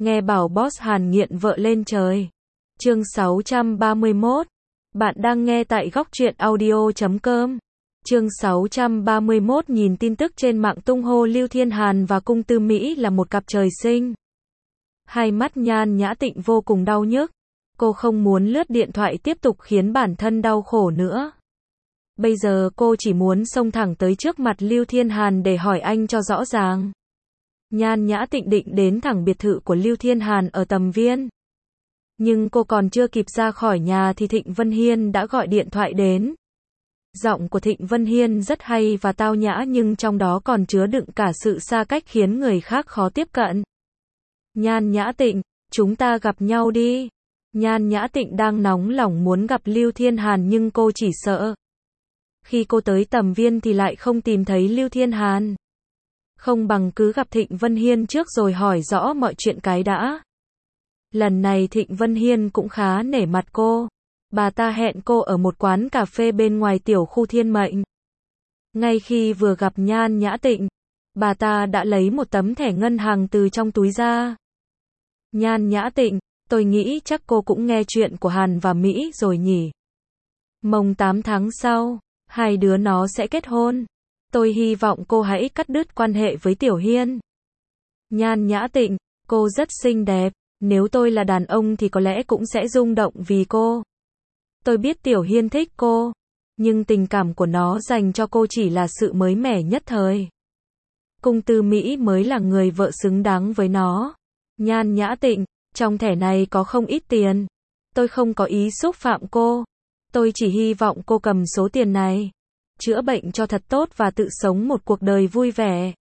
Nghe bảo boss Hàn nghiện vợ lên trời. Chương 631. Bạn đang nghe tại góc truyện audio.com. Chương 631. Nhìn tin tức trên mạng tung hô Lưu Thiên Hàn và Cung Tư Mỹ là một cặp trời sinh. Hai mắt Nhan Nhã Tịnh vô cùng đau nhức. Cô không muốn lướt điện thoại tiếp tục khiến bản thân đau khổ nữa. Bây giờ cô chỉ muốn xông thẳng tới trước mặt Lưu Thiên Hàn để hỏi anh cho rõ ràng. Nhan Nhã Tịnh định đến thẳng biệt thự của Lưu Thiên Hàn ở Tầm Viên. Nhưng cô còn chưa kịp ra khỏi nhà thì Thịnh Vân Hiên đã gọi điện thoại đến. Giọng của Thịnh Vân Hiên rất hay và tao nhã nhưng trong đó còn chứa đựng cả sự xa cách khiến người khác khó tiếp cận. Nhan Nhã Tịnh, chúng ta gặp nhau đi. Nhan Nhã Tịnh đang nóng lòng muốn gặp Lưu Thiên Hàn nhưng cô chỉ sợ. Khi cô tới Tầm Viên thì lại không tìm thấy Lưu Thiên Hàn. Không bằng cứ gặp Thịnh Vân Hiên trước rồi hỏi rõ mọi chuyện cái đã. Lần này Thịnh Vân Hiên cũng khá nể mặt cô. Bà ta hẹn cô ở một quán cà phê bên ngoài tiểu khu Thiên Mệnh. Ngay khi vừa gặp Nhan Nhã Tịnh, bà ta đã lấy một tấm thẻ ngân hàng từ trong túi ra. Nhan Nhã Tịnh, tôi nghĩ chắc cô cũng nghe chuyện của Hàn và Mỹ rồi nhỉ. Mồng 8 tháng sau, hai đứa nó sẽ kết hôn. Tôi hy vọng cô hãy cắt đứt quan hệ với Tiểu Hiên. Nhan Nhã Tịnh, cô rất xinh đẹp. Nếu tôi là đàn ông thì có lẽ cũng sẽ rung động vì cô. Tôi biết Tiểu Hiên thích cô. Nhưng tình cảm của nó dành cho cô chỉ là sự mới mẻ nhất thời. Cung Tư Mỹ mới là người vợ xứng đáng với nó. Nhan Nhã Tịnh, trong thẻ này có không ít tiền. Tôi không có ý xúc phạm cô. Tôi chỉ hy vọng cô cầm số tiền này. Chữa bệnh cho thật tốt và tự sống một cuộc đời vui vẻ.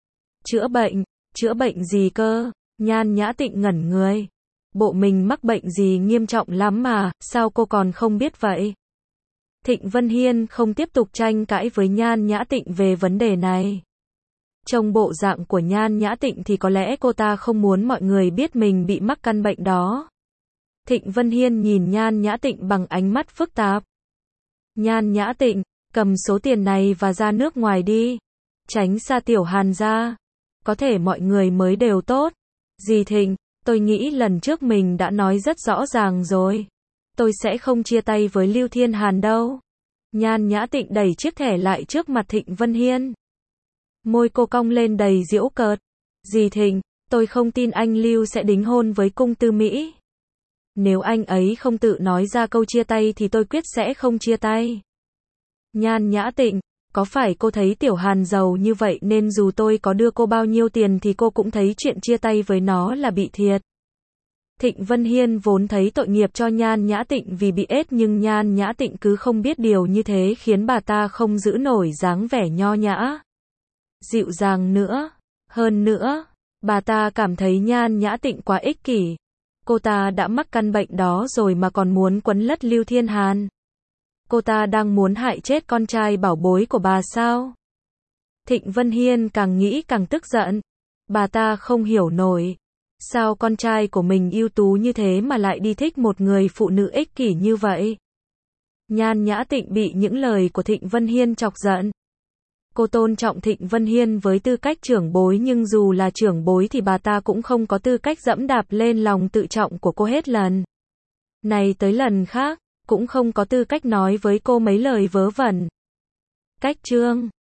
Chữa bệnh gì cơ? Nhan Nhã Tịnh ngẩn người. Bộ mình mắc bệnh gì nghiêm trọng lắm mà, sao cô còn không biết vậy? Thịnh Vân Hiên không tiếp tục tranh cãi với Nhan Nhã Tịnh về vấn đề này. Trông bộ dạng của Nhan Nhã Tịnh thì có lẽ cô ta không muốn mọi người biết mình bị mắc căn bệnh đó. Thịnh Vân Hiên nhìn Nhan Nhã Tịnh bằng ánh mắt phức tạp. Nhan Nhã Tịnh, cầm số tiền này và ra nước ngoài đi. Tránh xa Tiểu Hàn ra. Có thể mọi người mới đều tốt. Dì Thịnh, tôi nghĩ lần trước mình đã nói rất rõ ràng rồi. Tôi sẽ không chia tay với Lưu Thiên Hàn đâu. Nhan Nhã Tịnh đẩy chiếc thẻ lại trước mặt Thịnh Vân Hiên. Môi cô cong lên đầy giễu cợt. Dì Thịnh, tôi không tin anh Lưu sẽ đính hôn với Cung Tư Mỹ. Nếu anh ấy không tự nói ra câu chia tay thì tôi quyết sẽ không chia tay. Nhan Nhã Tịnh, có phải cô thấy Tiểu Hàn giàu như vậy nên dù tôi có đưa cô bao nhiêu tiền thì cô cũng thấy chuyện chia tay với nó là bị thiệt. Thịnh Vân Hiên vốn thấy tội nghiệp cho Nhan Nhã Tịnh vì bị ết nhưng Nhan Nhã Tịnh cứ không biết điều như thế khiến bà ta không giữ nổi dáng vẻ nho nhã. Dịu dàng nữa. Hơn nữa, bà ta cảm thấy Nhan Nhã Tịnh quá ích kỷ. Cô ta đã mắc căn bệnh đó rồi mà còn muốn quấn lất Lưu Thiên Hàn. Cô ta đang muốn hại chết con trai bảo bối của bà sao? Thịnh Vân Hiên càng nghĩ càng tức giận. Bà ta không hiểu nổi. Sao con trai của mình ưu tú như thế mà lại đi thích một người phụ nữ ích kỷ như vậy? Nhan Nhã Tịnh bị những lời của Thịnh Vân Hiên chọc giận. Cô tôn trọng Thịnh Vân Hiên với tư cách trưởng bối nhưng dù là trưởng bối thì bà ta cũng không có tư cách dẫm đạp lên lòng tự trọng của cô hết lần này tới lần khác. Cũng không có tư cách nói với cô mấy lời vớ vẩn. Cách chương